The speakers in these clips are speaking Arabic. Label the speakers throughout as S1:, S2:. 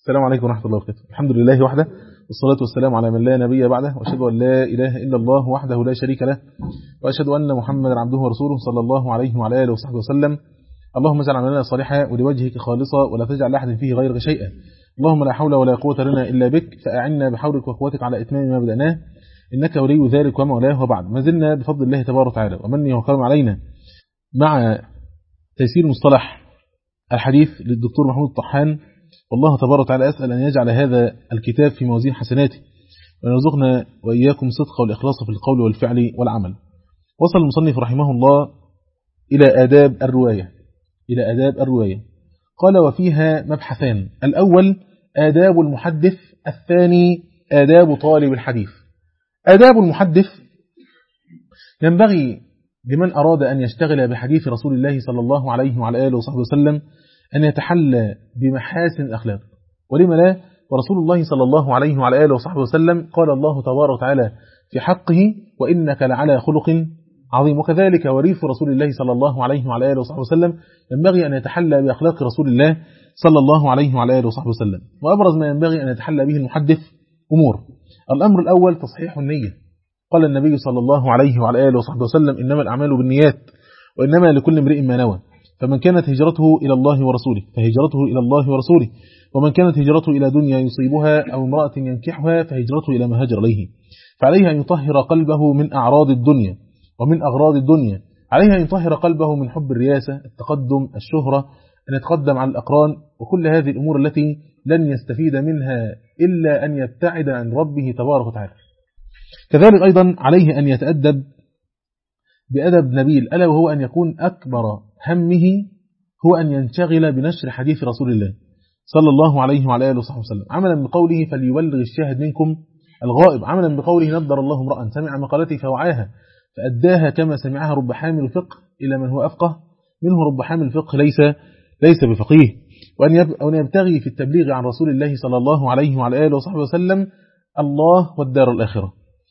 S1: السلام عليكم ورحمة الله وبركاته. الحمد لله وحده، والصلاة والسلام على من لا نبي بعده، وأشهد أن لا إله إلا الله وحده لا شريك له، وأشهد أن محمدا عبده ورسوله صلى الله عليه وعلى آله وصحبه وسلم. اللهم اجعل عملنا صالحا ولوجهك خالصا ولا تجعل لأحد فيه غيرك شيئا. اللهم لا حول ولا قوة لنا إلا بك، فأعنا بحولك وقوتك على إتمام ما بدأناه، إنك ولي ذلك ومولاه. وبعد، ما زلنا بفضل الله تبارك وتعالى ومنه وكرم علينا مع تيسير مصطلح الحديث للدكتور محمود الطحان. والله تبارك وتعالى أسأل أن يجعل هذا الكتاب في موازين حسناته، ويرزقنا وإياكم صدق والإخلاص في القول والفعل والعمل. وصل المصنف رحمه الله إلى آداب الرواية. قال: وفيها مبحثان: الأول آداب المحدث، الثاني آداب طالب الحديث. آداب المحدث: ينبغي لمن أراد أن يشتغل بحديث رسول الله صلى الله عليه وعلى آله وصحبه وسلم أن يتحلى بمحاسن الأخلاق، ولما لا؟ ورسول الله صلى الله عليه وعلى آله وصحبه وسلم قال الله تبارك وتعالى في حقه: وإنك لعلى خلق عظيم. وكذلك وريث رسول الله صلى الله عليه وعلى آله وصحبه وسلم ينبغي أن يتحلى بأخلاق رسول الله صلى الله عليه وعلى آله وصحبه وسلم. وأبرز ما ينبغي أن يتحلى به المحدث أمور. الأمر الأول تصحيح النية. قال النبي صلى الله عليه وعلى آله وصحبه وسلم: إنما الأعمال بالنيات وإنما لكل امرئ ما نوى، فمن كانت هجرته إلى الله ورسوله فهجرته إلى الله ورسوله، ومن كانت هجرته إلى دنيا يصيبها أو امرأة ينكحها فهجرته إلى ما هاجر إليه. فعليه أن يطهر قلبه من أعراض الدنيا ومن أغراض الدنيا. عليه أن يطهر قلبه من حب الرياسة، التقدم، الشهرة، أن يتقدم على الأقران، وكل هذه الأمور التي لن يستفيد منها إلا أن يبتعد عن ربه تبارك وتعالى. كذلك أيضا عليه أن يتأدب بأدب نبيل، ألا وهو أن يكون أكبر همه هو أن ينشغل بنشر حديث رسول الله صلى الله عليه وعلى آله وصحبه وسلم، عملا بقوله: فليبلغ الشاهد منكم الغائب، عملا بقوله: نضر الله امرأ سمع مقالتي فوعاها فأداها كما سمعها، رب حامل فقه إلى من هو أفقه منه، رب حامل فقه ليس بفقيه. وأن يبتغي في التبليغ عن رسول الله صلى الله عليه وعلى آله وصحبه وسلم الله والدار الآخرة.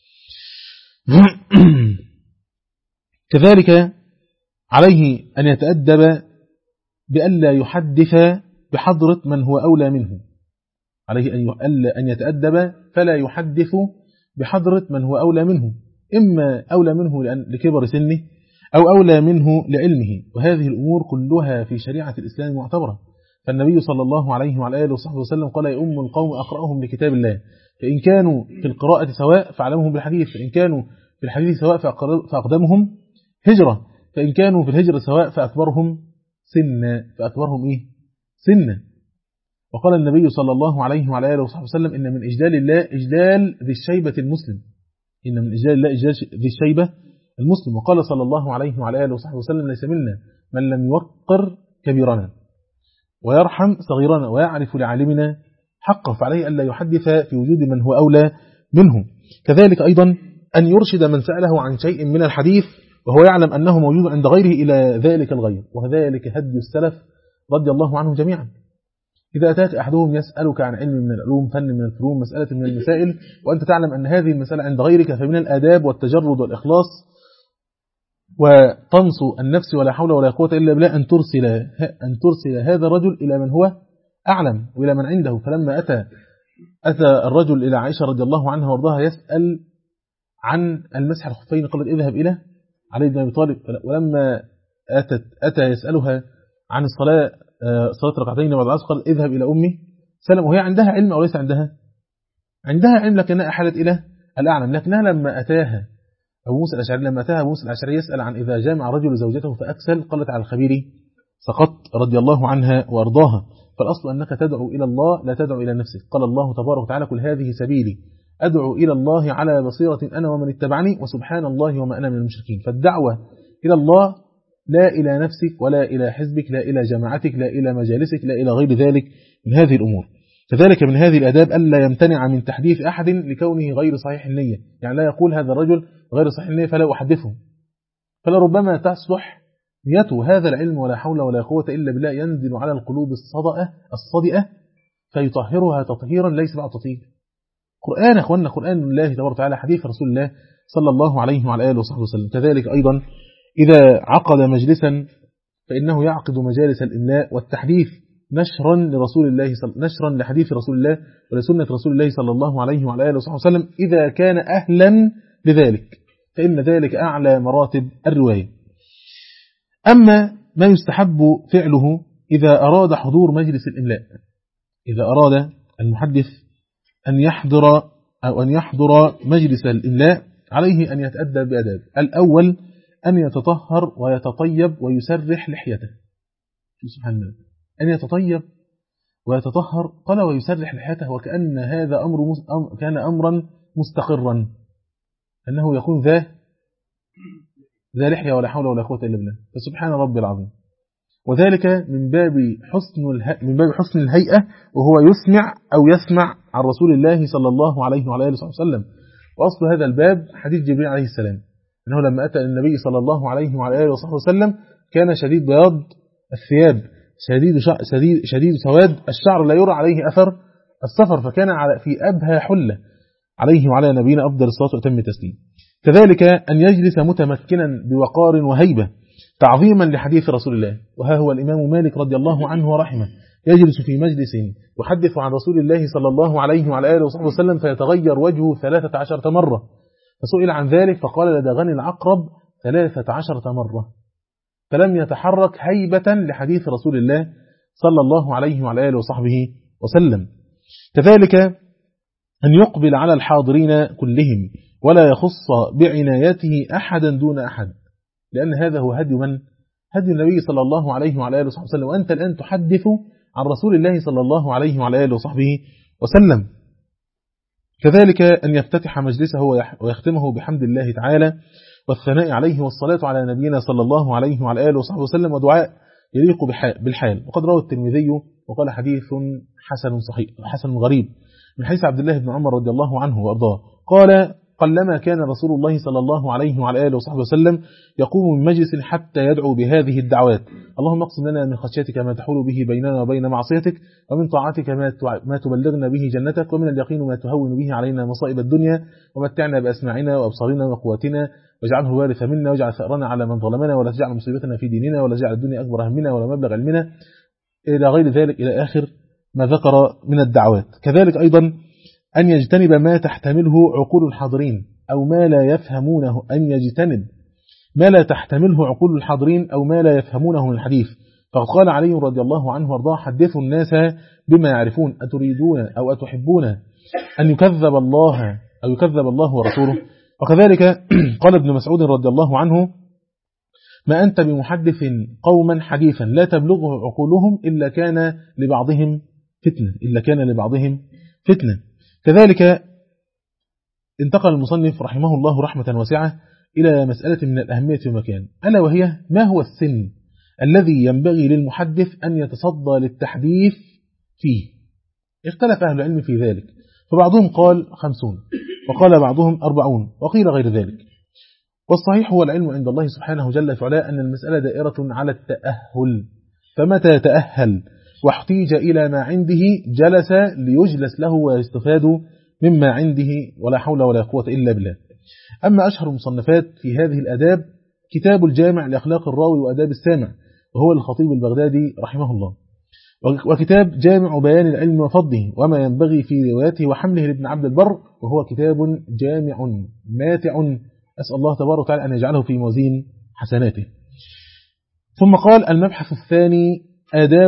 S1: كذلك عليه أن يتأدب بألا يحدث بحضرة من هو أولى منه. عليه أن يتأدب فلا يحدث بحضرة من هو أولى منه، إما أولى منه لكبر سنه أو أولى منه لعلمه، وهذه الأمور كلها في شريعة الإسلام معتبرة. فالنبي صلى الله عليه وعلى آله وصحبه وسلم قال: يؤم القوم أقرأهم لكتاب الله، فإن كانوا في القراءة سواء فأعلمهم بالحديث، فإن كانوا في الحديث سواء فأقدمهم هجرة، فإن كانوا في الهجرة سواء فأكبرهم سنة. وقال النبي صلى الله عليه وعلى آله وصحبه وسلم: إن من إجلال الله إجلال ذي الشيبة المسلم، إن من إجلال الله إجلال ذي الشيبة المسلم. وقال صلى الله عليه وعلى آله وصحبه وسلم: ليس منا من لم يوقر كبيرنا ويرحم صغيرنا ويعرف لعالمنا حقه. فعليه ألا يحدث في وجود من هو أولى منه. كذلك أيضا أن يرشد من سأله عن شيء من الحديث وهو يعلم أنه موجود عند غيره إلى ذلك الغير، وذلك هدي السلف رضي الله عنهم جميعا. إذا أتاك أحدهم يسألك عن علم من العلوم، فن من الفنون، مسألة من المسائل، وأنت تعلم أن هذه المسألة عند غيرك، فمن الآداب والتجرد والإخلاص وطمس النفس ولا حول ولا قوة إلا بالله أن ترسل هذا الرجل إلى من هو أعلم وإلى من عنده. فلما أتى الرجل إلى عائشة رضي الله عنها وارضاها يسأل عن المسح الخفين، قالت: اذهب إلى علي بن أبي طالب. ولما أتى يسألها عن الصلاة، صلاة ركعتين بعد العصر، قال: اذهب إلى أمي سلم. وهي عندها علم أو ليس عندها علم، لكنها أحالت إلى الأعلم. لكنها لما أتاها أبو موسى الأشعري يسأل عن إذا جامع رجل زوجته فأكسل، قالت: على الخبير سقط، رضي الله عنها وأرضاها. فالأصل أنك تدعو إلى الله لا تدعو إلى نفسك. قال الله تبارك وتعالى: قل هذه سبيلي أدعو إلى الله على بصيرة أنا ومن اتبعني وسبحان الله وما أنا من المشركين. فالدعوة إلى الله لا إلى نفسك ولا إلى حزبك، لا إلى جماعتك، لا إلى مجالسك، لا إلى غير ذلك من هذه الأمور. كذلك من هذه الأداب ألا يمتنع من تحديث أحد لكونه غير صحيح النية، يعني لا يقول هذا الرجل غير صحيح النية فلا أحدثه، فلربما تصلح نيته. هذا العلم ولا حول ولا قوة إلا بالله ينزل على القلوب الصدئة فيطهرها تطهيرا ليس بعد تطهير. قرآن أخوانا، قرآن الله تبارك وتعالى، حديث رسول الله صلى الله عليه وعلى آله وصحبه وسلم. كذلك أيضا إذا عقد مجلسا فإنه يعقد مجالس الإملاء والتحديث نشرا لحديث رسول الله ولسنة رسول الله صلى الله عليه وعلى آله وصحبه وسلم إذا كان أهلا لذلك، فإن ذلك أعلى مراتب الرواية. أما ما يستحب فعله إذا أراد حضور مجلس الإملاء، إذا أراد المحدث أن يحضر مجلس الإملاء عليه أن يتأدب بأداب. الأول أن يتطهر ويتطيب ويسرح لحيته. سبحان الله، أن يتطيب ويتطهر قال ويسرح لحيته، وكأن هذا كان أمرا مستقرا أنه يكون ذا لحية ولا حول ولا قوة إلا بالله، فسبحان ربي العظيم. وذلك من باب حسن الهيئة، وهو يسمع عن رسول الله صلى الله عليه وعلى آله وسلم. وأصل هذا الباب حديث جبريل عليه السلام، أنه لما أتى النبي صلى الله عليه وعلى آله وسلم كان شديد بياض الثياب، شديد سواد الشعر، لا يرى عليه أثر السفر، فكان في أبهى حلة عليه وعلى نبينا أفضل الصلاة وأتم التسليم. كذلك أن يجلس متمكنا بوقار وهيبة تعظيما لحديث رسول الله. وها هو الإمام مالك رضي الله عنه ورحمه يجلس في مجلس يحدث عن رسول الله صلى الله عليه وعلى آله وصحبه وسلم فيتغير وجهه 13 مرة، فسئل عن ذلك فقال لدغني العقرب 13 مرة، فلم يتحرك هيبة لحديث رسول الله صلى الله عليه وعلى آله وصحبه وسلم. كذلك أن يقبل على الحاضرين كلهم ولا يخص بعنايته أحدا دون أحد، لأن هذا هو هدي النبي صلى الله عليه وعلى آله وصحبه وسلم، وأنت الآن تحدث عن رسول الله صلى الله عليه وعلى آله وصحبه وسلم. كذلك أن يفتتح مجلسه ويختمه بحمد الله تعالى والثناء عليه والصلاة على نبينا صلى الله عليه وعلى آله وصحبه وسلم، ودعاء يليق بالحال. وقد روى الترمذي وقال حديث حسن غريب من حديث عبد الله بن عمر رضي الله عنه وأرضاه قال قلما كان رسول الله صلى الله عليه وعلى آله وصحبه وسلم يقوم من مجلس حتى يدعو بهذه الدعوات: اللهم اقسم لنا من خشيتك ما تحول به بيننا وبين معصيتك، ومن طاعتك ما تبلغنا به جنتك، ومن اليقين ما تهون به علينا مصائب الدنيا، ومتعنا بأسماعنا وأبصارنا وقواتنا، واجعله الوارث منا، واجعل ثأرنا على من ظلمنا، ولا تجعل مصيبتنا في ديننا، ولا تجعل الدنيا أكبر همنا ولا مبلغ علمنا، إلى غير ذلك إلى آخر ما ذكر من الدعوات. كذلك أيضا أن يجتنب ما تحتمله عقول الحاضرين أو ما لا يفهمونه، أن يجتنب ما لا تحتمله عقول الحاضرين أو ما لا يفهمونه من الحديث. فقد قال علي رضي الله عنه وارضاه: حدثوا الناس بما يعرفون، أتريدون أو أتحبون أن يكذب الله ورسوله. وكذلك قال ابن مسعود رضي الله عنه: ما أنت بمحدث قوما حديثا لا تبلغه عقولهم إلا كان لبعضهم فتنة. كذلك انتقل المصنف رحمه الله رحمة واسعة إلى مسألة من الأهمية ومكان، ألا وهي ما هو السن الذي ينبغي للمحدث أن يتصدى للتحديث فيه. اختلف أهل العلم في ذلك، فبعضهم قال 50 وقال بعضهم 40 وقيل غير ذلك. والصحيح هو العلم عند الله سبحانه جل في علاه أن المسألة دائرة على التأهل، فمتى يتأهل واحتيج إلى ما عنده جلس ليجلس له ويستفاد مما عنده، ولا حول ولا قوة إلا بالله. أما أشهر المصنفات في هذه الأداب كتاب الجامع لأخلاق الراوي وأداب السامع، وهو الخطيب البغدادي رحمه الله، وكتاب جامع بيان العلم وفضله وما ينبغي في روايته وحمله لابن عبد البر، وهو كتاب جامع ماتع، أسأل الله تبارك وتعالى أن يجعله في موازين حسناته. ثم قال: المبحث الثاني آداب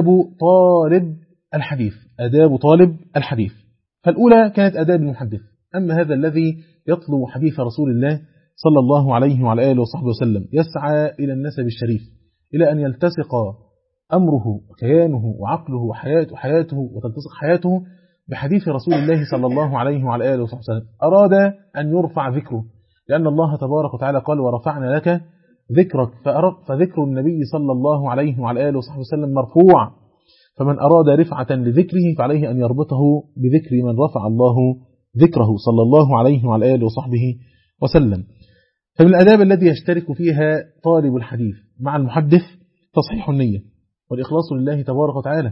S1: طالب الحديث. فالأولى كانت آداب المحدث، أما هذا الذي يطلب حديث رسول الله صلى الله عليه وعلى آله وصحبه وسلم يسعى إلى النسب الشريف، إلى أن يلتصق أمره وكيانه وعقله وحياته وتلتصق حياته بحديث رسول الله صلى الله عليه وعلى آله وصحبه وسلم. أراد أن يرفع ذكره، لأن الله تبارك وتعالى قال: ورفعنا لك ذكرك، فذكر النبي صلى الله عليه وعلى آله وصحبه وسلم مرفوع، فمن أراد رفعة لذكره فعليه أن يربطه بذكر من رفع الله ذكره صلى الله عليه وعلى آله وصحبه وسلم. فمن الآداب التي يشترك فيها طالب الحديث مع المحدث تصحيح النية والإخلاص لله تبارك وتعالى.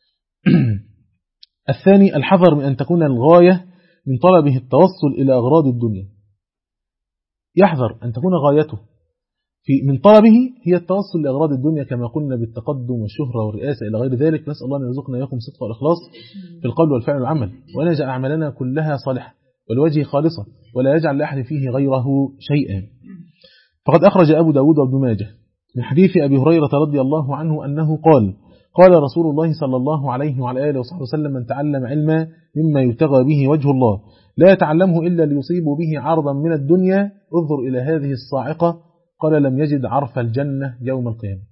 S1: الثاني الحذر من أن تكون الغاية من طلبه التوصل إلى أغراض الدنيا، يحذر أن تكون غايته من طلبه هي التوصل لأغراض الدنيا كما قلنا بالتقدم والشهرة والرئاسة إلى غير ذلك. نسأل الله أن يرزقنا إياكم الصدق والإخلاص في القول والفعل والعمل، وأن يجعل أعمالنا كلها صالحة والوجه خالصة، ولا يجعل لأحد فيه غيره شيئا. فقد أخرج أبو داود وابن ماجه من حديث أبي هريرة رضي الله عنه أنه قال رسول الله صلى الله عليه وعلى آله وصحبه وسلم: من تعلم علما مما يبتغى به وجه الله لا يتعلمه إلا ليصيب به عرضا من الدنيا، انظر إلى هذه الصاعقة، قال: لم يجد عرف الجنة يوم القيامة،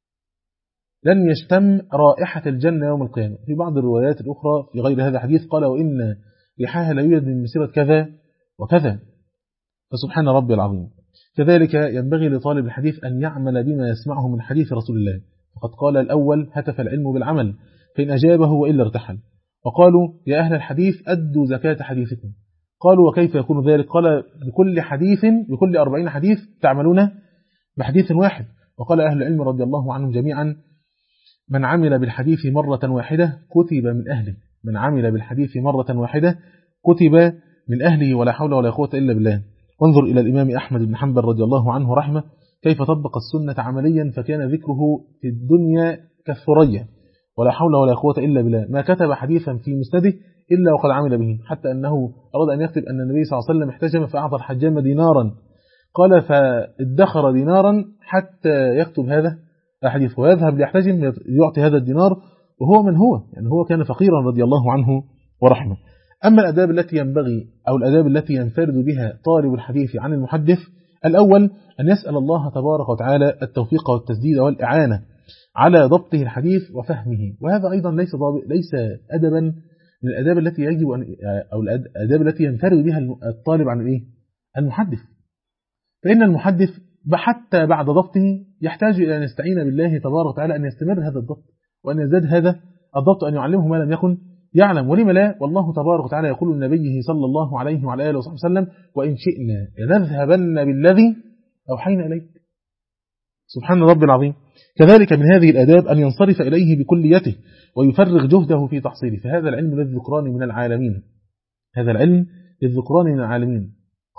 S1: لن يشتم رائحة الجنة يوم القيامة. في بعض الروايات الأخرى في غير هذا الحديث قال: وإن ريحها لا يوجد من مسيرة كذا وكذا. فسبحان ربي العظيم. كذلك ينبغي لطالب الحديث أن يعمل بما يسمعه من حديث رسول الله، فقد قال الأول: هتف العلم بالعمل، فإن أجابه وإلا ارتحل. وقالوا: يا أهل الحديث أدوا زكاة حديثكم. قالوا: وكيف يكون ذلك؟ قال: بكل 40 حديث تعملون بحديث واحد. وقال أهل العلم رضي الله عنهم جميعا: من عمل بالحديث مرة واحدة كتب من أهله، من عمل بالحديث مرة واحدة كتب من أهله، ولا حول ولا قوة إلا بالله. وانظر إلى الإمام أحمد بن حنبل رضي الله عنه رحمه كيف طبق السنة عمليا، فكان ذكره في الدنيا كالثريا، ولا حول ولا قوة إلا بالله. ما كتب حديثا في مسنده إلا وقد عمل به، حتى أنه أراد أن يكتب أن النبي صلى الله عليه وسلم احتجم فأعطى الحجام دينارا، قال: فادخر دينارا حتى يكتب هذا الحديث ويذهب ليحتجم يعطي هذا الدينار، وهو من هو، يعني هو كان فقيرا رضي الله عنه ورحمه. أما الأداب التي ينبغي أو الأداب التي ينفرد بها طالب الحديث عن المحدث: الأول أن يسأل الله تبارك وتعالى التوفيق والتسديد والإعانة على ضبطه الحديث وفهمه، وهذا أيضا ليس أدبا من الأداب التي يجب أو الأداب التي ينفرد بها الطالب عن المحدث. فإن المحدث حتى بعد ضبطه يحتاج إلى أن يستعين بالله تبارك وتعالى أن يستمر هذا الضبط، وأن يزداد هذا الضبط، أن يعلمه ما لم يكن يعلم. ولما لا، والله تبارك وتعالى يقول لنبيه صلى الله عليه وعلى آله وصحبه وسلم: وإن شئنا لنذهبن بالذي أوحينا إليك. سبحان رب العظيم. كذلك من هذه الأداب أن ينصرف إليه بكليته ويفرغ جهده في تحصيله، فهذا العلم للذكران من العالمين، هذا العلم للذكران من العالمين.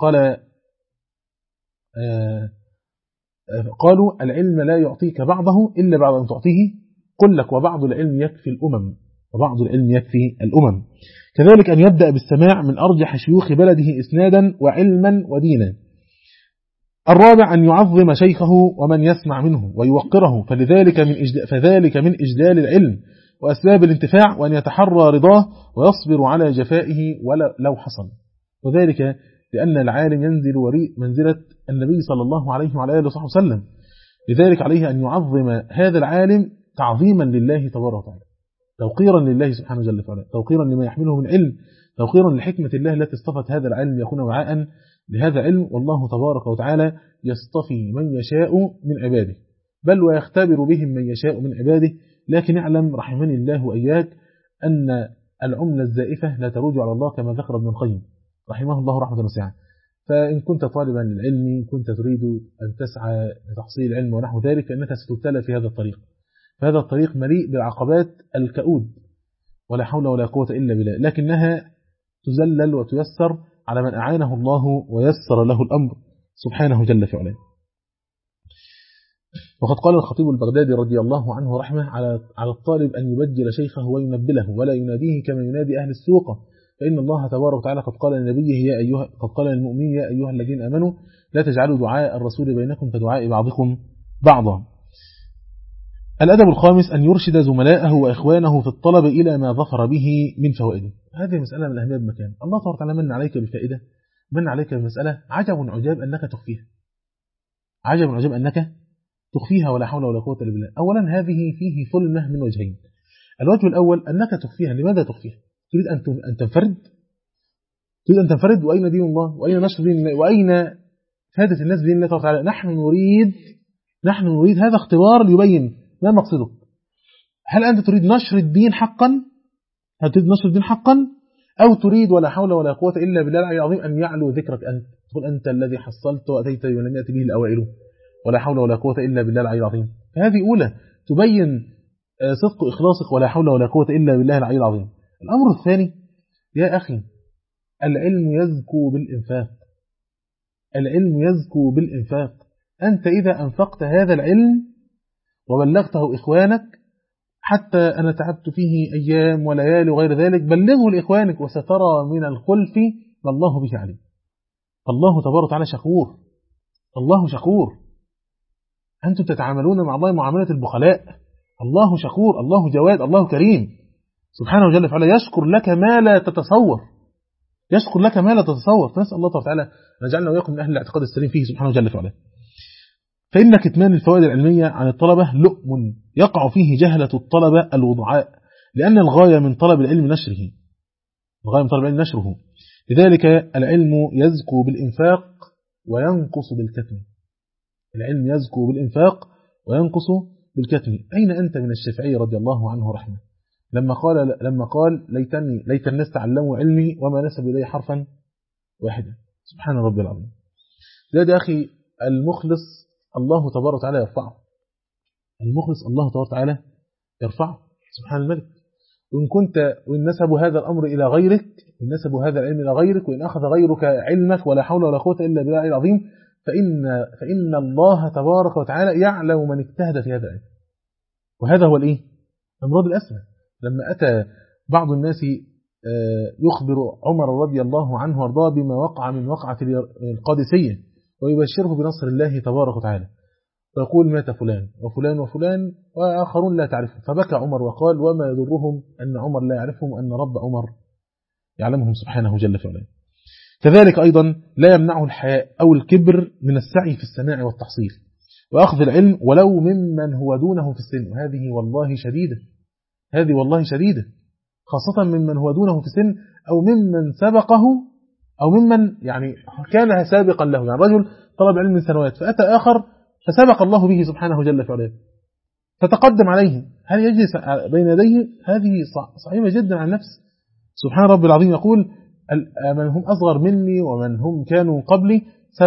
S1: قالوا: العلم لا يعطيك بعضه إلا بعد أن تعطيه كلك، وبعض العلم يكفي الأمم، وبعض العلم يكفي الأمم. كذلك أن يبدأ بالسماع من أرجح شيوخ بلده إسنادا وعلما ودينا. الرابع أن يعظم شيخه ومن يسمع منه ويوقره، فذلك من إجلال العلم وأسباب الانتفاع، وأن يتحرى رضاه ويصبر على جفائه لو حصل، وذلك لأن العالم ينزل منزلة النبي صلى الله عليه وعلى آله وصحبه وسلم، لذلك عليه أن يعظم هذا العالم تعظيما لله تبارك وتعالى، توقيرا لله سبحانه وتعالى، توقيرا لما يحمله من علم، توقيرا لحكمة الله التي اصطفت هذا العلم يكون وعاء لهذا العلم. والله تبارك وتعالى يصطفي من يشاء من عباده، بل ويختبر بهم من يشاء من عباده. لكن اعلم رحمني الله وإياك أن العملة الزائفة لا تروج على الله، كما ذكر ابن القيم رحمه الله رحمة واسعة. فإن كنت طالبا للعلم، كنت تريد أن تسعى لتحصيل العلم ونحو ذلك، فإنك ستبتلى في هذا الطريق، فهذا الطريق مليء بالعقبات الكؤود، ولا حول ولا قوة إلا بالله، لكنها تزلل وتيسر على من أعانه الله ويسر له الأمر سبحانه جل في علاه. وقد قال الخطيب البغدادي رضي الله عنه رحمه: على الطالب أن يبجل شيخه وينبله، ولا يناديه كما ينادي أهل السوق، فإن الله تبارك وتعالى قد قال لنبيه قد قال للمؤمنين: يا أيها الذين آمنوا لا تجعلوا دعاء الرسول بينكم كدعاء بعضكم بعضا. الأدب الخامس أن يرشد زملائه وإخوانه في الطلب إلى ما ظفر به من فوائده. هذه مسألة من الأهمية بمكان. الله تبارك وتعالى من عليك بفائدة، من عليك بمسألة عجب عجاب أنك تخفيها، عجب عجاب أنك تخفيها، ولا حول ولا قوة إلا بالله. أولا هذه فيه ثلمة من وجهين. الوجه الأول أنك تخفيها. لماذا تخفيها؟ تريد أن تنفرد؟ تريد أن تنفرد؟ وأين دين الله؟ وأين نشر دين الله؟ وأين فائدة الناس بدين الله تبارك وتعالى؟ نحن نريد هذا اختبار ليبين ما مقصدك. هل أنت تريد نشر الدين حقا؟ هل تريد نشر الدين حقا؟ أو تريد ولا حول ولا قوة إلا بالله العلي العظيم أن يعلو ذكرك أنت، تقول أنت الذي حصلت وأتيت بما لم يأتي به الأوائل، ولا حول ولا قوة إلا بالله العلي العظيم. فهذه أولى تبين صدق إخلاصك، ولا حول ولا قوة إلا بالله العلي العظيم. الأمر الثاني يا أخي، العلم يزكو بالإنفاق، العلم يزكو بالإنفاق. أنت إذا أنفقت هذا العلم وبلغته إخوانك، حتى أنا تعبت فيه أيام وليالي وغير ذلك، بلغه لإخوانك وسترى من الخلف ما الله به عليه. الله تبارك وتعالى شكور، الله شكور. أنتم تتعاملون مع الله معاملة البخلاء، الله شكور، الله جواد، الله كريم سبحانه وجل فعلا، يشكر لك ما لا تتصور، يشكر لك ما لا تتصور. فنسأل الله تعالى أن يجعلنا وإياكم من أهل الاعتقاد السليم فيه سبحانه وجل فعلا. فإن كتمان الفوائد العلمية عن الطلبة لؤم يقع فيه جهلة الطلبة الوضعاء، لأن الغاية من طلب العلم نشره، الغاية من طلب العلم نشره. لذلك العلم يزكو بالإنفاق وينقص بالكتم، العلم يزكو بالإنفاق وينقص بالكتم. أين أنت من الشافعي رضي الله عنه رحمه لما قال ليت الناس تعلموا علمي وما نسب إليه حرفا واحدا؟ سبحان ربي العظيم. ده أخي المخلص الله تبارك وتعالى يرفعه، المخلص الله تبارك وتعالى يرفعه سبحان الملك. وإن نسبوا هذا الأمر إلى غيرك، إن نسبوا هذا العلم إلى غيرك، وإن أخذ غيرك علمك ولا حول ولا قوة إلا بالله العظيم، فإن الله تبارك وتعالى يعلم من اجتهد في هذا العلم. وهذا هو الإيه؟ أمراض الأسمى. لما أتى بعض الناس يخبر عمر رضي الله عنه وارضاه بما وقع من وقعة القادسية ويبشره بنصر الله تبارك وتعالى، ويقول مات فلان وفلان وفلان وآخرون لا تعرفهم، فبكى عمر وقال وما يضرهم أن عمر لا يعرفهم وأن رب عمر يعلمهم سبحانه جل في علاه. كذلك أيضا لا يمنعه الحياء أو الكبر من السعي في السماع والتحصيل وأخذ العلم ولو ممن هو دونه في السن، وهذه والله شديدة، هذه والله شديدة، خاصة ممن هو دونه في السن أو ممن سبقه أو ممن يعني كان سابقا له. يعني رجل طلب علم من سنوات فأتى آخر فسبق الله به سبحانه جل في علاه فتقدم عليه، هل يجلس بين يديه؟ هذه صعيبة جدا عن النفس. سبحان رب العظيم يقول من هم أصغر مني ومن هم كانوا قبلي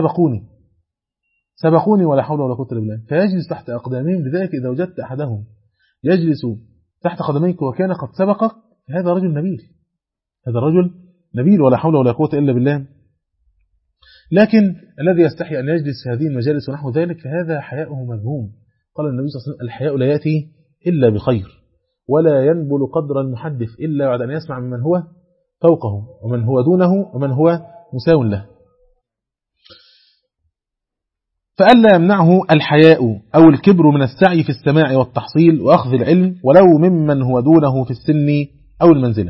S1: سبقوني ولا حول ولا قوة إلا بالله، فيجلس تحت أقدامهم. لذلك إذا وجدت أحدهم يجلس تحت قدميك وكان قد سبقك، هذا رجل نبيل، هذا رجل نبيل ولا حول ولا قوة إلا بالله. لكن الذي يستحي أن يجلس في هذه المجالس ونحو ذلك فهذا حياؤه مذموم. قال النبي صلى الله عليه وسلم الحياء لا يأتي إلا بخير، ولا ينبل قدر المحدث إلا بعد أن يسمع ممن هو فوقه ومن هو دونه ومن هو مساو له. فألا يمنعه الحياء أو الكبر من السعي في السماع والتحصيل وأخذ العلم ولو ممن هو دونه في السن أو المنزلة.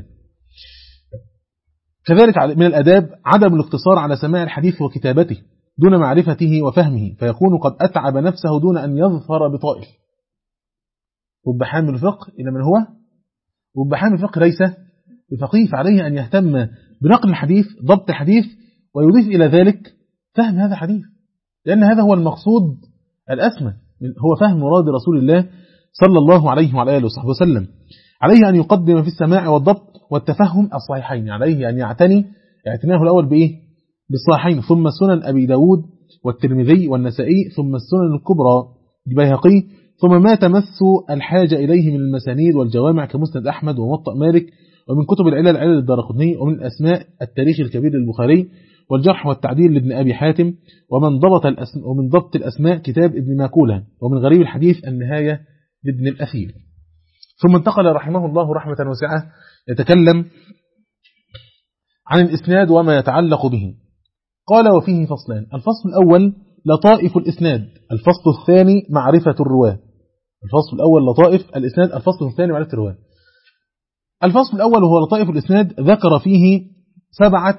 S1: كذلك من الأداب عدم الاقتصار على سماع الحديث وكتابته دون معرفته وفهمه، فيكون قد أتعب نفسه دون أن يظفر بطائل. وبحامل الفقه إلى من هو وبحامل الفقه ليس بفقيه، فعليه أن يهتم بنقل الحديث، ضبط الحديث، ويضيف إلى ذلك فهم هذا الحديث، لأن هذا هو المقصود الأسمى، هو فهم مراد رسول الله صلى الله عليه وعلى آله وصحبه وسلم. عليه أن يقدم في السماع والضبط والتفهم الصحيحين، عليه أن يعتني اعتناه الأول بإيه؟ بالصحيحين، ثم سنن أبي داود والترمذي والنسائي، ثم السنن الكبرى البيهقي، ثم ما تمس الحاجة إليه من المسانيد والجوامع كمسند أحمد وموطأ مالك، ومن كتب العلل علل الدارقطني، ومن الأسماء التاريخ الكبير للبخاري، والجرح والتعديل لابن أبي حاتم، ومن ضبط الأسماء كتاب ابن ماكولة، ومن غريب الحديث النهاية لابن الأثير. ثم انتقل رحمه الله رحمة واسعة يتكلم عن الإسناد وما يتعلق به. قال وفيه فصلان: الفصل الأول لطائف الإسناد، الفصل الثاني معرفة الرواة. الفصل الأول لطائف الإسناد، الفصل الثاني معرفة الرواة. الفصل الأول هو لطائف الإسناد، ذكر فيه 7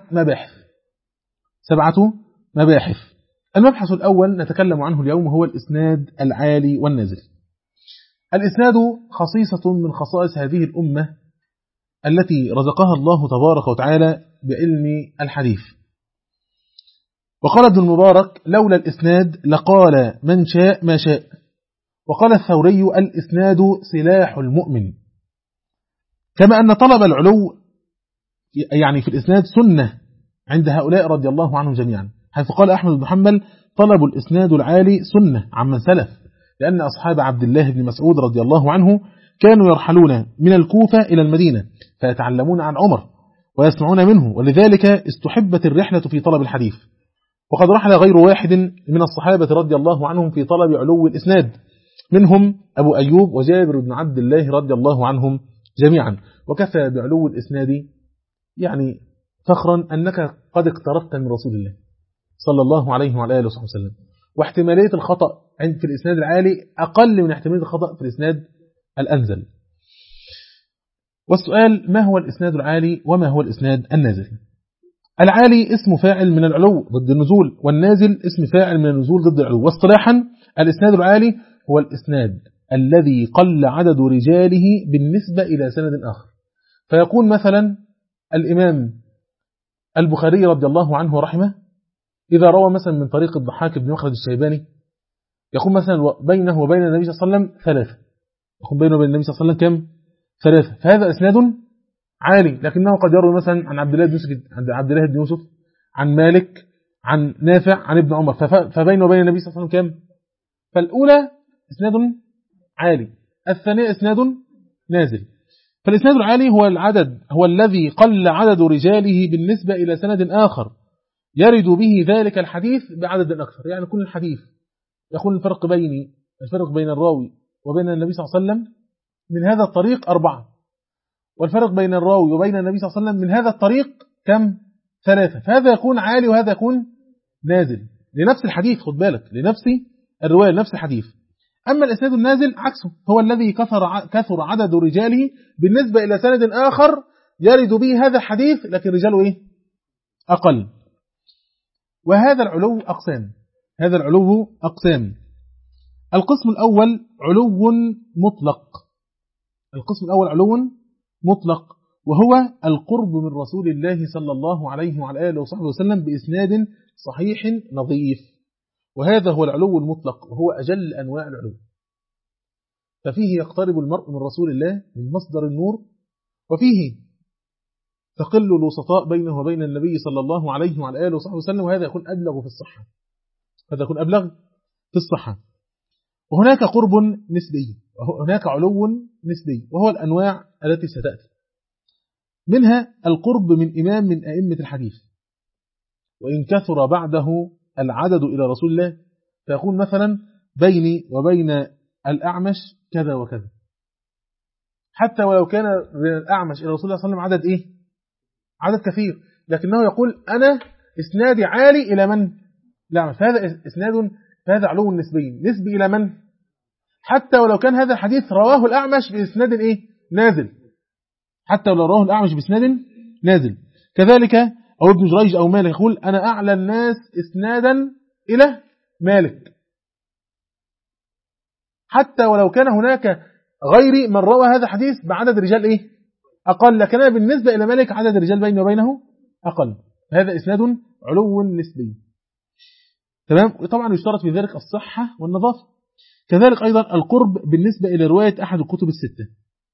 S1: مباحث. المبحث الأول نتكلم عنه اليوم هو الإسناد العالي والنازل. الإسناد خصيصة من خصائص هذه الأمة التي رزقها الله تبارك وتعالى بعلم الحديث. وقال ابن المبارك: لولا الإسناد لقال من شاء ما شاء. وقال الثوري: الإسناد سلاح المؤمن. كما أن طلب العلو يعني في الإسناد سنة عند هؤلاء رضي الله عنهم جميعا، حيث قال أحمد بن حنبل: طلب الإسناد العالي سنة عمن سلف، لأن أصحاب عبد الله بن مسعود رضي الله عنه كانوا يرحلون من الكوفة إلى المدينة فيتعلمون عن عمر ويسمعون منه، ولذلك استحبت الرحلة في طلب الحديث. وقد رحل غير واحد من الصحابة رضي الله عنهم في طلب علو الإسناد، منهم أبو أيوب وجابر بن عبد الله رضي الله عنهم جميعا. وكفى بعلو الإسناد يعني فخرا أنك قد اقتربت من رسول الله صلى الله عليه وعلى آله وسلم، واحتمالية الخطأ في الإسناد العالي أقل من احتمالية الخطأ في الإسناد الأنزل. والسؤال: ما هو الإسناد العالي وما هو الإسناد النازل؟ العالي اسم فاعل من العلو ضد النزول، والنازل اسم فاعل من النزول ضد العلو. واصطلاحا الإسناد العالي هو الإسناد الذي قل عدد رجاله بالنسبة إلى سند آخر. فيكون مثلا الإمام البخاري رضي الله عنه ورحمه إذا روى مثلا من طريق الضحاك بن مخلد الشيباني، يكون مثلا بينه وبين النبي صلى الله عليه وسلم 3، يكون بينه وبين النبي صلى الله عليه وسلم كم؟ 3. فهذا إسناد عالي، لكنه قد يروي مثلا عن عبد الله بن يوسف عن مالك عن نافع عن ابن عمر، فبينه وبين النبي صلى الله عليه وسلم كم؟ فالأولى إسناد عالي، الثانية إسناد نازل. فالإسناد العالي هو الذي قل عدد رجاله بالنسبة إلى سند آخر يرد به ذلك الحديث بعدد أكثر. يعني كل الحديث يكون الفرق بين الراوي وبين النبي صلى الله عليه وسلم من هذا الطريق 4، والفرق بين الراوي وبين النبي صلى الله عليه وسلم من هذا الطريق كم؟ 3. فهذا يكون عالي وهذا يكون نازل لنفس الحديث، خد بالك، لنفس الرواية لنفس الحديث. أما الإسناد النازل عكسه، هو الذي كثر عدد رجاله بالنسبة إلى سند آخر يرد به هذا الحديث لكن رجاله أقل. وهذا العلو أقسام. القسم الأول علو مطلق، وهو القرب من رسول الله صلى الله عليه وعلى آله وصحبه وسلم بإسناد صحيح نظيف، وهذا هو العلو المطلق، وهو أجل أنواع العلو. ففيه يقترب المرء من رسول الله من مصدر النور، وفيه تقل الوسطاء بينه وبين النبي صلى الله عليه وعلى آله وصحبه وسلم، وهذا يكون أبلغ في الصحة. وهناك قرب نسبي، وهناك علو نسبي، وهو الأنواع التي ستأتي. منها القرب من إمام من أئمة الحديث، وإن كثر بعده العدد إلى رسول الله، فيكون مثلا بيني وبين الأعمش كذا وكذا، حتى ولو كان بين الأعمش إلى رسول الله صلى الله عليه وسلم عدد كثير، لكنه يقول أنا إسنادي عالي إلى من؟ الأعمش. فهذا علو نسبي إلى من؟ حتى ولو كان هذا الحديث رواه الأعمش بإسناد نازل، كذلك أو ابن جريج أو مالك يقول أنا أعلى الناس إسنادا إلى مالك، حتى ولو كان هناك غيري من روى هذا الحديث بعدد رجال أقل، لكن بالنسبة إلى مالك عدد الرجال بينه وبينه أقل. هذا إسناد علو نسبي. تمام. وطبعا يشترط في ذلك الصحة والنظافة. كذلك أيضا القرب بالنسبة إلى رواية أحد الكتب الستة،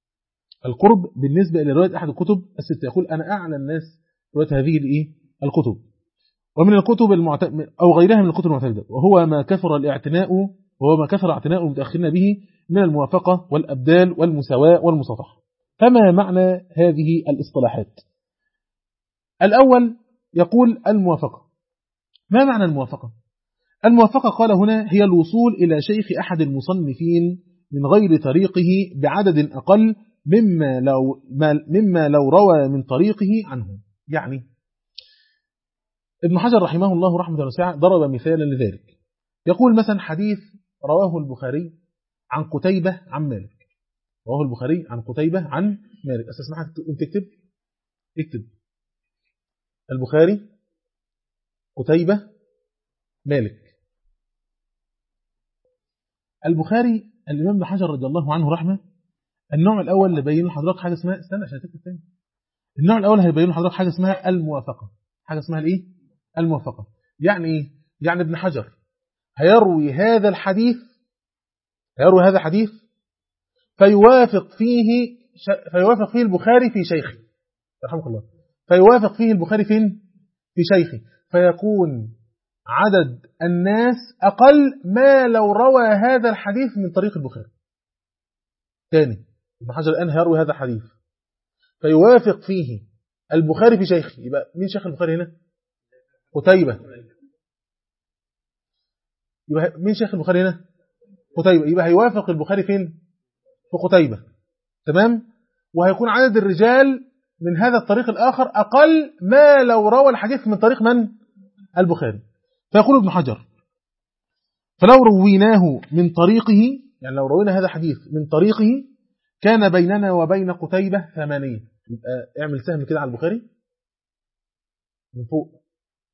S1: يقول أنا أعلى الناس رواية هذه الكتب، ومن الكتب أو غيرها من الكتب المعتمدة، وهو ما كثر اعتناء المتأخرين به من الموافقة والأبدال والمساواة والمصافحة. فما معنى هذه الاصطلاحات؟ الأول يقول الموافقة. ما معنى الموافقة؟ الموافقة قال هنا هي الوصول إلى شيخ أحد المصنفين من غير طريقه بعدد أقل مما لو روى من طريقه عنه. يعني ابن حجر رحمه الله رحمة واسعة ضرب مثالا لذلك، يقول مثلا حديث رواه البخاري عن قتيبة عن مالك، استسمحك اكتب البخاري قتيبة مالك. البخاري الإمام ابن حجر رضي الله عنه رحمه، النوع الأول اللي بينه لحضرتك حاجة اسمها النوع الأول هيبين لحضرتك حاجة اسمها الموافقة. الموافقة يعني يعني ابن حجر هيروي هذا الحديث فيوافق فيه البخاري في شيخه رحمه الله، فيوافق فيه البخاري فين؟ في شيخه، فيكون عدد الناس أقل ما لو روى هذا الحديث من طريق البخاري. ثاني، ابن حجر الآن هيروي هذا الحديث فيوافق فيه البخاري في شيخه، يبقى مين شيخ البخاري هنا؟ قتيبة. يبقى مين شيخ البخاري هنا؟ قتيبة. يبقى هيوافق البخاري فين؟ في قتيبة. تمام. وهيكون عدد الرجال من هذا الطريق الآخر أقل ما لو روى الحديث من طريق من؟ البخاري. فيقول ابن حجر فلو رويناه من طريقه، يعني لو روينا هذا الحديث من طريقه كان بيننا وبين قتيبة 8. يبقى اعمل سهم كده على البخاري من فوق،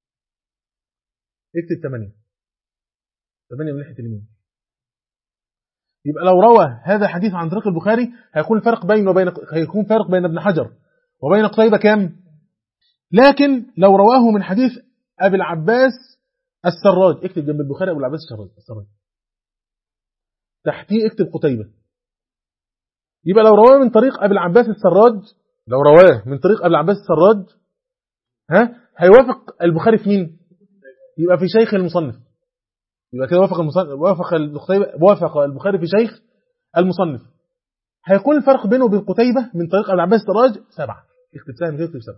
S1: اكتب 8 من ناحية اليمين. يبقى لو روى هذا الحديث عن طريق البخاري هيكون فرق بين ابن حجر وبين قتيبة كام؟ لكن لو رواه من حديث أبي العباس السراج، اكتب جنب البخاري أبو العباس السراج، تحتيه اكتب قتيبة. يبقى لو رواه من طريق أبي العباس السراج، هيوافق البخاري في مين؟ يبقى في شيخ المصنف. يبقى كده وافق البخاري في شيخ المصنف. هيكون الفرق بينه وبين قتيبة من طريق أبي العباس السراج 7. اكتب سهم كده، اكتب 7.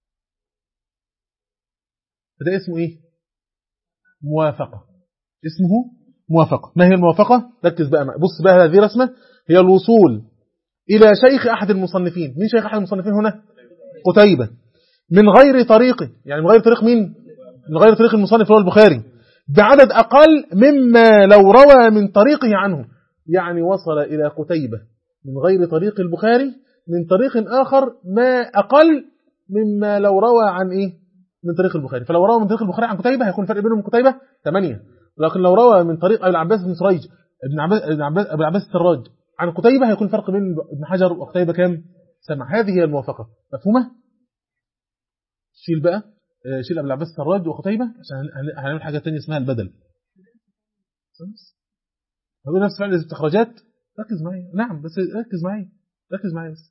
S1: فده اسمه ايه؟ موافقة. اسمه موافقة. ما هي الموافقة؟ ركز بقى بص بقى هذه رسمة، هي الوصول إلى شيخ أحد المصنفين. مين شيخ أحد المصنفين هنا؟ قتيبة. من غير طريقه، يعني من غير طريق مين؟ من غير طريق المصنف هو البخاري، بعدد أقل مما لو روى من طريقه عنه. يعني وصل إلى قتيبة من غير طريق البخاري من طريق آخر ما أقل مما لو روى عن إيه؟ من طريق البخاري. فلو روى من طريق البخاري عن قتيبة هيكون فرق بينهم قتيبة 8. لكن لو روى من طريق أبي العباس بن سريج أبي العباس السراج عن قتيبة هيكون فرق بين ابن حجر وقتيبة كام؟ 7. هذه هي الموافقة. مفهومة؟ شيل بقى، شيل أبي العباس السراج وقتيبة عشان هنعمل حاجة تانية اسمها البدل. هقول نفس فعل الاستخراجات. ركز معي. نعم بس ركز معي بس.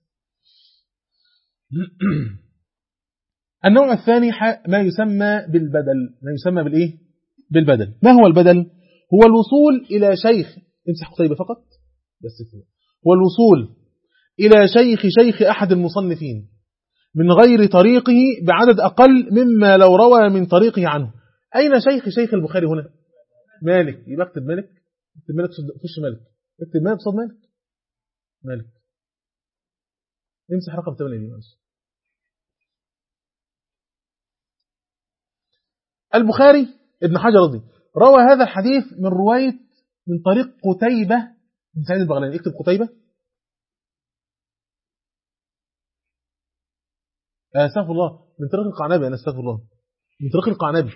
S1: النوع الثاني ما يسمى بالبدل. ما يسمى بالإيه؟ بالبدل. ما هو البدل؟ هو الوصول إلى شيخ، امسح قتيبة فقط بس كده. هو الوصول إلى شيخ أحد المصنفين من غير طريقه بعدد أقل مما لو روى من طريقه عنه. أين شيخ البخاري هنا؟ مالك. يبقى اكتب مالك. اكتب مالك خش مالك. اكتب مالك صد مالك. امسح رقم 8 دي. البخاري ابن حجر رضي روى هذا الحديث من طريق قتيبة بن سعيد البغلاني. اكتب قتيبة. استغفر الله، من طريق القعنبي. أنا استغفر الله، من طريق القعنبي.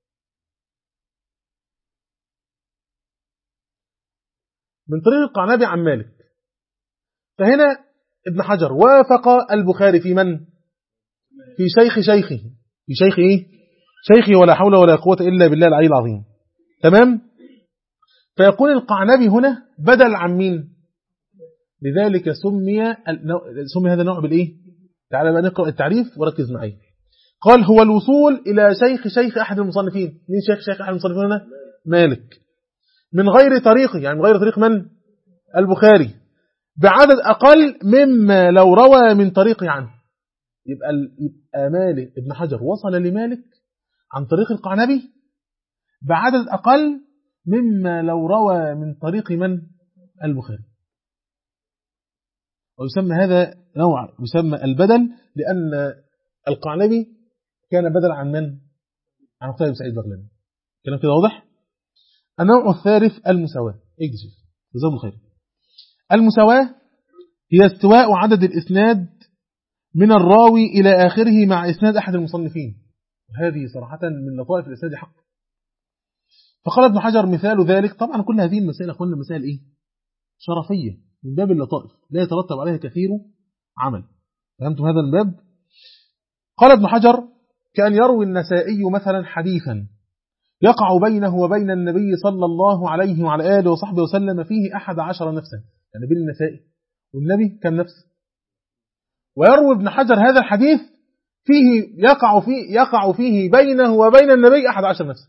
S1: من طريق القعنبي عن مالك. فهنا ابن حجر وافق البخاري في من؟ في شيخه. في شيخ إيه؟ شيخي ولا حول ولا قوة إلا بالله العلي العظيم. تمام. فيكون القعنبي هنا بدل عن مين؟ لذلك سمي هذا النوع بالإيه؟ تعالى بقى نقرأ التعريف وركز معي. قال هو الوصول إلى شيخ أحد المصنفين. مين شيخ أحد المصنفين هنا؟ مالك. من غير طريقه، يعني من غير طريق من؟ البخاري، بعدد أقل مما لو روى من طريقه عنه. يبقى مالك ابن حجر وصل لمالك عن طريق القعنبي بعدد أقل مما لو روى من طريق من؟ البخاري. ويسمى هذا نوع يسمى البدل، لأن القعنبي كان بدل عن من؟ عن قتيبة بن سعيد البغلاني. كلام كده واضح؟ النوع الثالث المساواة. اجلس جزاكم الخير. المساواة هي استواء عدد الإسناد من الراوي إلى آخره مع إسناد أحد المصنفين. وهذه صراحة من لطائف الإسناد حق. فقال ابن حجر مثال ذلك. طبعا كل هذه المسائل أخواننا مسائل إيه؟ شرفية من باب اللطائف لا يترتب عليها كثير عمل. فهمتم هذا الباب؟ قال ابن حجر كأن يروي النسائي مثلا حديثا يقع بينه وبين النبي صلى الله عليه وعلى آله وصحبه وسلم فيه 11 نفسا. يعني بين النسائي والنبي كم نفس؟ ويروي ابن حجر هذا الحديث يقع فيه بينه وبين النبي 11 نفسا.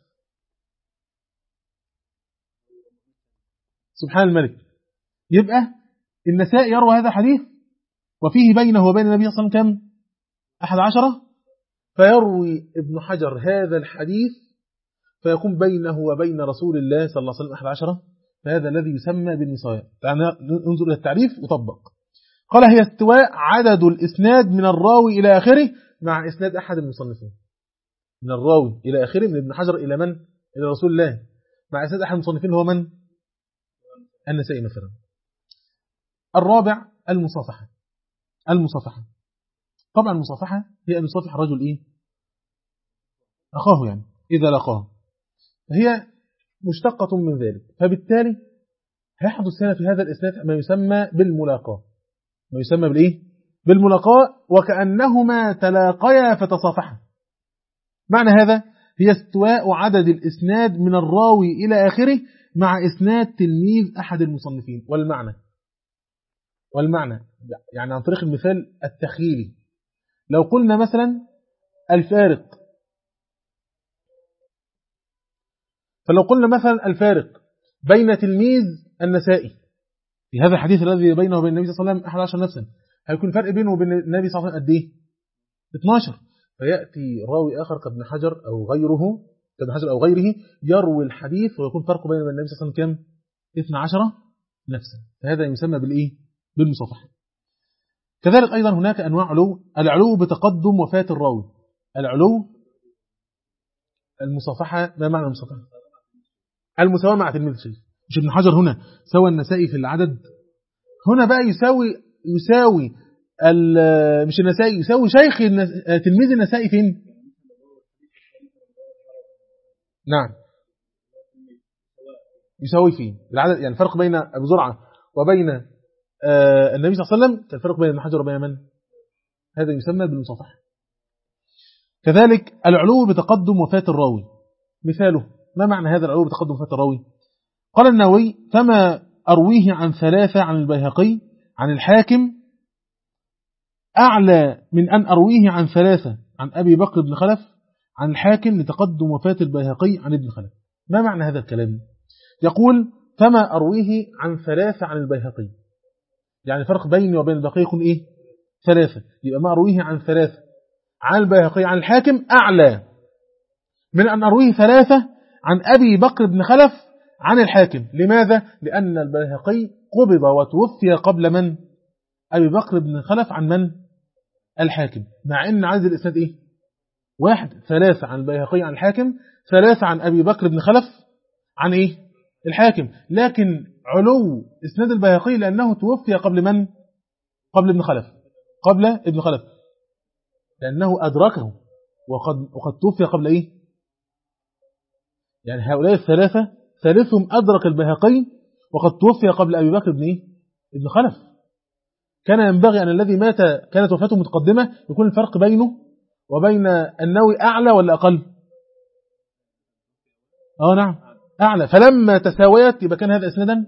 S1: سبحان الملك. يبقى النسائي يروي هذا الحديث وفيه بينه وبين النبي صلى الله عليه وسلم كم؟ 11. فيروي ابن حجر هذا الحديث فيكون بينه وبين رسول الله صلى الله عليه وسلم 11، فهذا الذي يسمى بالمساواة. ننظر إلى التعريف وطبق. قال هي استواء عدد الإسناد من الراوي إلى آخره مع إسناد أحد المصنفين. من الراوي إلى آخره، من ابن حجر إلى من؟ إلى رسول الله، مع إسناد أحد المصنفين هو من؟ النسائي مثلا. الرابع المصافحة. المصافحة طبعا المصافحة هي أن يصافح الرجل إيه؟ أخاه، يعني إذا لقاه، هي مشتقة من ذلك. فبالتالي هيحدث هنا في هذا الإسناد ما يسمى بالملاقاة. ما يسمى بالإيه؟ بالملاقاة، وكأنهما تلاقيا فتصافحا. معنى هذا هي استواء عدد الإسناد من الراوي إلى آخره مع إسناد تلميذ أحد المصنفين. والمعنى يعني عن طريق المثال التخيلي، لو قلنا مثلا الفارق، فلو قلنا مثلا الفارق بين تلميذ النسائي في هذا الحديث الذي بينه وبين النبي صلى الله عليه وسلم 11 نفسا، هيكون فرق بينه وبين النبي صلى الله عليه وسلم قد ايه؟ 12. فيأتي راوي آخر كابن حجر أو غيره يروي الحديث ويكون فرق بينه وبين النبي صلى الله عليه وسلم كم؟ 12 نفسا. فهذا يسمى بالإيه؟ بالمصافحة. كذلك أيضا هناك أنواع علو. العلو بتقدم وفاة الراوي. العلو المصافحة. ما معنى المصافحة؟ المساواة مع تلميذ الشيخ. مش ابن حجر هنا سوى النسائي في العدد، هنا بقى يساوي مش النسائي، يساوي شيخ تلميذ النسائي فين؟ نعم، يساوي فين العدد، يعني فرق بين أبو زرعة وبين النبي صلى الله عليه وسلم كالفرق بين ابن حجر وبين من؟ هذا يسمى بالمصافحة. كذلك العلو بتقدم وفاة الراوي. مثاله، ما معنى هذا العلو بتقدم وفاة الراوي؟ قال النووي: فما أرويه عن 3 عن البيهقي عن الحاكم أعلى من أن أرويه عن 3 عن أبي بكر بن خلف عن الحاكم لتقدم وفاة البيهقي عن ابن خلف. ما معنى هذا الكلام؟ يقول: فما أرويه عن 3 عن البيهقي، يعني فرق بيني وبين البيهقي يكون إيه؟ 3. يبقى ما أرويه عن 3 عن البيهقي عن الحاكم أعلى من أن أرويه 3 عن أبي بكر بن خلف عن الحاكم. لماذا؟ لأن البيهقي قبض وتوفي قبل من؟ أبي بكر بن خلف عن من؟ الحاكم. مع أن عدد الإسناد إيه؟ 1. 3 عن البيهقي عن الحاكم، 3 عن أبي بكر بن خلف عن إيه؟ الحاكم. لكن علو إسناد البيهقي لأنه توفي قبل من؟ قبل ابن خلف. قبل ابن خلف، لأنه أدركه وقد توفي قبل إيه؟ يعني هؤلاء الثلاثة ثالثهم أدرك البيهقي وقد توفي قبل أبي بكر ابن خلف. كان ينبغي أن الذي مات كانت وفاته متقدمة يكون الفرق بينه وبين النووي أعلى ولا أقل؟ نعم أعلى. فلما تساويت يبقى كان هذا إسنادا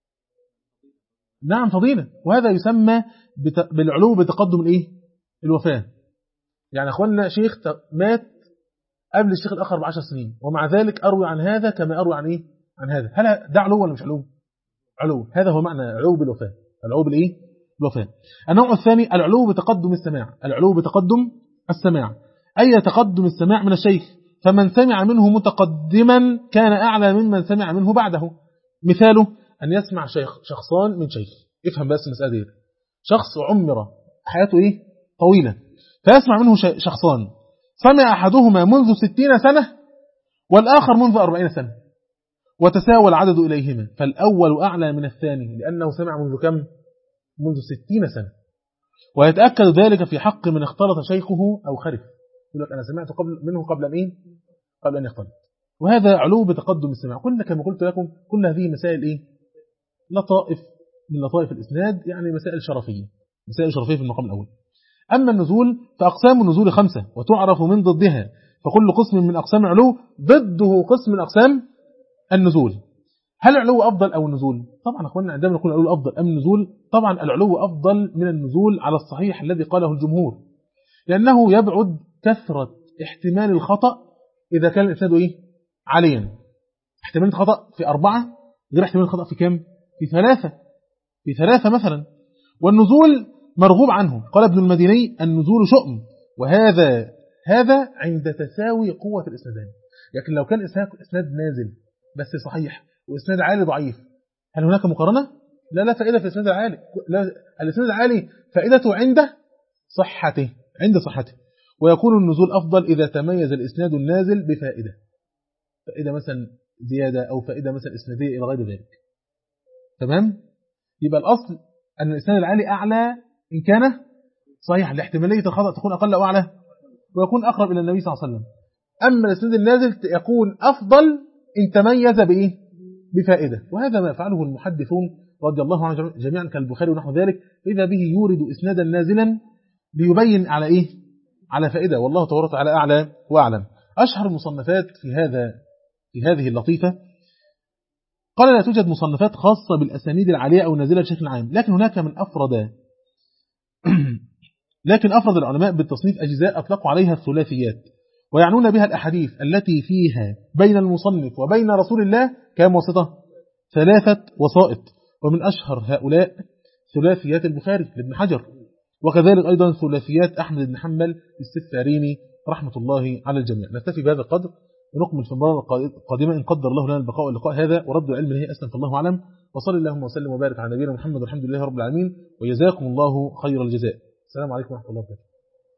S1: نعم فضيلة. وهذا يسمى بالعلو بتقدم الإيه؟ الوفاة. يعني أخواننا شيخ مات قبل الشيخ الآخر ب10 سنين، ومع ذلك أروي عن هذا كما أروي عن إيه؟ عن هذا. هل ده علو ولا مش علو؟ علو. هذا هو معنى علو بالوفاة. العلو بالإيه؟ بالوفاة. النوع الثاني العلو بتقدم السماع. العلو بتقدم السماع، أي تقدم السماع من الشيخ، فمن سمع منه متقدما كان أعلى ممن سمع منه بعده. مثاله أن يسمع شخصان من شيخ. افهم بس المسألة دي. شخص عمر حياته إيه؟ طويلة، فيسمع منه شخصان، سمع أحدهما منذ 60 سنة والآخر منذ 40 سنة، وتساوى العدد إليهما، فالأول أعلى من الثاني لأنه سمع منذ كم؟ منذ 60 سنة. ويتأكد ذلك في حق من اختلط شيخه أو خرف، يقول لك أنا سمعت منه قبل أن يختلط. وهذا علو بتقدم السماع. قلنا كما قلت لكم كل هذه مسائل إيه؟ لطائف من لطائف الإسناد، يعني مسائل شرفية في المقام الأول. أما النزول فأقسام النزول 5 وتعرف من ضدها، فكل قسم من أقسام العلو ضده قسم من أقسام النزول. هل العلو أفضل أو النزول؟ طبعا أخواننا عندما نقول العلو أفضل أم النزول، طبعا العلو أفضل من النزول على الصحيح الذي قاله الجمهور، لأنه يبعد كثرة احتمال الخطأ إذا كان الإسناد إيه؟ عاليا. احتمال الخطأ في 4 غير احتمال الخطأ في كم؟ في 3 مثلا. والنزول مرغوب عنه. قال ابن المديني: النزول شؤم، وهذا عند تساوي قوة الإسنادين. لكن لو كان إسناد نازل بس صحيح وإسناد عالي ضعيف، هل هناك مقارنة؟ لا فائدة في الإسناد العالي. لا، الإسناد العالي فائدته عند صحته، ويكون النزول أفضل إذا تميز الإسناد النازل فائدة مثلا زيادة أو فائدة مثلا إسنادية إلى غير ذلك. تمام؟ يبقى الأصل أن الإسناد العالي أعلى إن كان صحيح، لاحتمالية الخطأ تكون أقل أو أعلى، ويكون أقرب إلى النبي صلى الله عليه وسلم. أما الإسناد النازل يكون أفضل إن تميز بفائدة، وهذا ما يفعله المحدثون رضي الله عنهم جميعا كالبخاري ونحو ذلك، إذا به يورد إسنادا نازلا ليبين على فائدة، والله تبارك وتعالى أعلى وأعلم. أشهر المصنفات في هذه اللطيفة، قال لا توجد مصنفات خاصة بالأسانيد العالية أو النازلة بشكل عام، لكن هناك من أفرد العلماء بالتصنيف أجزاء أطلقوا عليها الثلاثيات، ويعنون بها الأحاديث التي فيها بين المصنف وبين رسول الله كم واسطة؟ 3 وسائط، ومن أشهر هؤلاء ثلاثيات البخاري لابن حجر، وكذلك أيضا ثلاثيات أحمد بن حنبل السفاريني رحمة الله على الجميع. نكتفي بهذا القدر ونكمل في المرة القادمة إن قدر الله لنا البقاء واللقاء هذا، ورد العلم هي أسلم، فالله أعلم. وصلى اللهم وسلم وبارك على نبينا محمد والحمد لله رب العالمين، وجزاكم الله خير الجزاء. السلام عليكم ورحمة الله وبركاته.